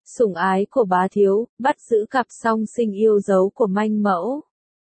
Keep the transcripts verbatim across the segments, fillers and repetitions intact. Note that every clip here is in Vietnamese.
sủng ái của bá thiếu, bắt giữ cặp song sinh yêu dấu của manh mẫu.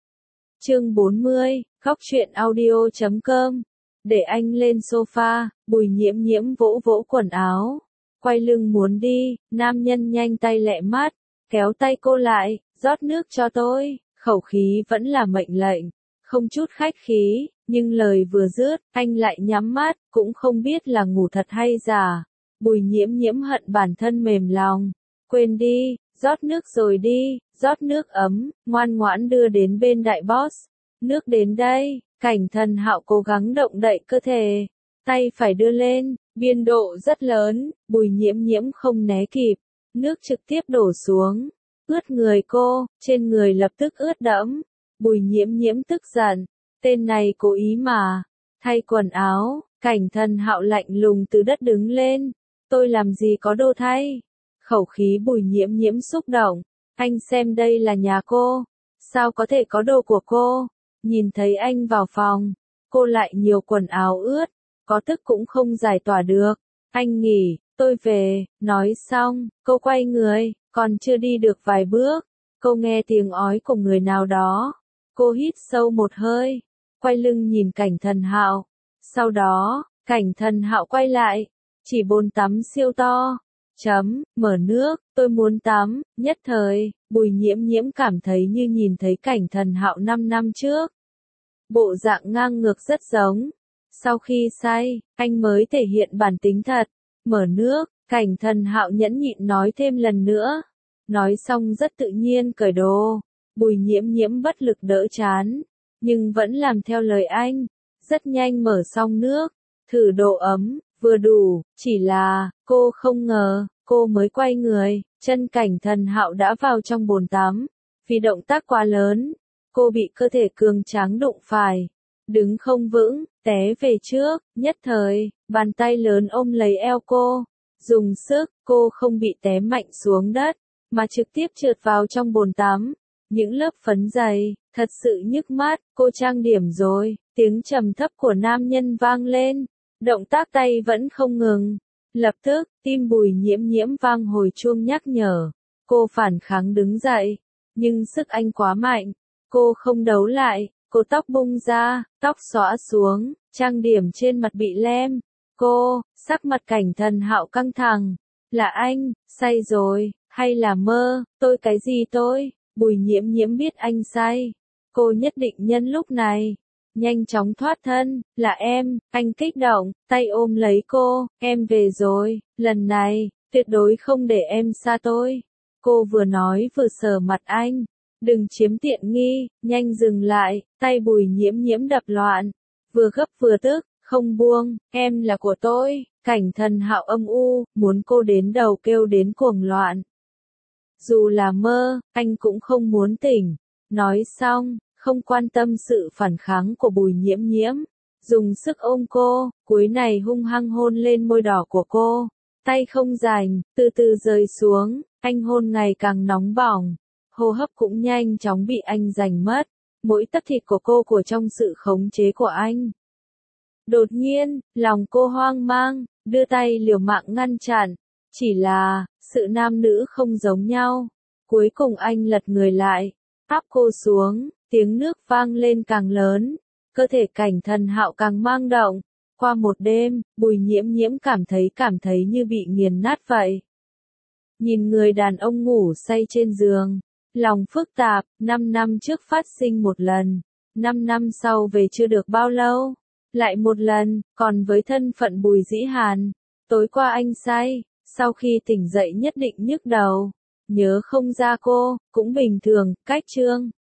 Chương bốn mươi, Góc truyện audio chấm com. Để anh lên sofa, Bùi Nhiễm Nhiễm vỗ vỗ quần áo, quay lưng muốn đi, nam nhân nhanh tay lẹ mắt, kéo tay cô lại, rót nước cho tôi, khẩu khí vẫn là mệnh lệnh, không chút khách khí, nhưng lời vừa dứt, anh lại nhắm mắt, cũng không biết là ngủ thật hay giả. Bùi Nhiễm Nhiễm hận bản thân mềm lòng, quên đi, rót nước rồi đi, rót nước ấm, ngoan ngoãn đưa đến bên đại boss. Nước đến đây, Cảnh Thần Hạo cố gắng động đậy cơ thể, tay phải đưa lên, biên độ rất lớn, Bùi Nhiễm Nhiễm không né kịp, nước trực tiếp đổ xuống, ướt người cô, trên người lập tức ướt đẫm. Bùi Nhiễm Nhiễm tức giận, tên này cố ý mà. Thay quần áo, Cảnh Thần Hạo lạnh lùng từ đất đứng lên, tôi làm gì có đồ thay. Khẩu khí Bùi Nhiễm Nhiễm xúc động, anh xem đây là nhà cô, sao có thể có đồ của cô. Nhìn thấy anh vào phòng, cô lại nhiều quần áo ướt, có tức cũng không giải tỏa được. Anh nghỉ, tôi về, nói xong, cô quay người, còn chưa đi được vài bước, cô nghe tiếng ói của người nào đó. Cô hít sâu một hơi, quay lưng nhìn Cảnh Thần Hạo. Sau đó, Cảnh Thần Hạo quay lại, chỉ bồn tắm siêu to. Chấm, mở nước, tôi muốn tắm. Nhất thời, Bùi Nhiễm Nhiễm cảm thấy như nhìn thấy Cảnh Thần Hạo năm năm trước. Bộ dạng ngang ngược rất giống. Sau khi say, anh mới thể hiện bản tính thật. Mở nước, Cảnh Thần Hạo nhẫn nhịn nói thêm lần nữa. Nói xong rất tự nhiên cởi đồ. Bùi Nhiễm Nhiễm bất lực đỡ chán, nhưng vẫn làm theo lời anh. Rất nhanh mở xong nước, thử độ ấm, vừa đủ, chỉ là, cô không ngờ, cô mới quay người, chân Cảnh Thần Hạo đã vào trong bồn tắm. Vì động tác quá lớn, cô bị cơ thể cường tráng đụng phải, đứng không vững, té về trước, nhất thời, bàn tay lớn ôm lấy eo cô, dùng sức, cô không bị té mạnh xuống đất, mà trực tiếp trượt vào trong bồn tắm. Những lớp phấn dày, thật sự nhức mắt, cô trang điểm rồi, tiếng trầm thấp của nam nhân vang lên, động tác tay vẫn không ngừng. Lập tức, tim Bùi Nhiễm Nhiễm vang hồi chuông nhắc nhở, cô phản kháng đứng dậy, nhưng sức anh quá mạnh, cô không đấu lại, cô tóc bung ra, tóc xõa xuống, trang điểm trên mặt bị lem. Cô, sắc mặt Cảnh Thần Hạo căng thẳng, là anh, say rồi, hay là mơ, tôi cái gì tôi? Bùi Nhiễm Nhiễm biết anh say, cô nhất định nhân lúc này, nhanh chóng thoát thân, là em. Anh kích động, tay ôm lấy cô, em về rồi, lần này, tuyệt đối không để em xa tôi. Cô vừa nói vừa sờ mặt anh, đừng chiếm tiện nghi, nhanh dừng lại, tay Bùi Nhiễm Nhiễm đập loạn, vừa gấp vừa tức, không buông, em là của tôi. Cảnh Thần Hạo âm u, muốn cô đến đầu kêu đến cuồng loạn. Dù là mơ, anh cũng không muốn tỉnh. Nói xong, không quan tâm sự phản kháng của Bùi Nhiễm Nhiễm, dùng sức ôm cô, cuối này hung hăng hôn lên môi đỏ của cô, tay không rảnh, từ từ rơi xuống, anh hôn ngày càng nóng bỏng, hô hấp cũng nhanh chóng bị anh giành mất, mỗi tấc thịt của cô của trong sự khống chế của anh. Đột nhiên, lòng cô hoang mang, đưa tay liều mạng ngăn chặn, chỉ là, sự nam nữ không giống nhau. Cuối cùng anh lật người lại, áp cô xuống, tiếng nước vang lên càng lớn, cơ thể Cảnh Thần Hạo càng mang động. Qua một đêm, Bùi Nhiễm Nhiễm cảm thấy cảm thấy như bị nghiền nát vậy. Nhìn người đàn ông ngủ say trên giường, lòng phức tạp, năm năm trước phát sinh một lần, năm năm sau về chưa được bao lâu, lại một lần, còn với thân phận Bùi Dĩ Hàn. Tối qua anh say, sau khi tỉnh dậy nhất định nhức đầu, nhớ không ra cô, cũng bình thường. Cách chương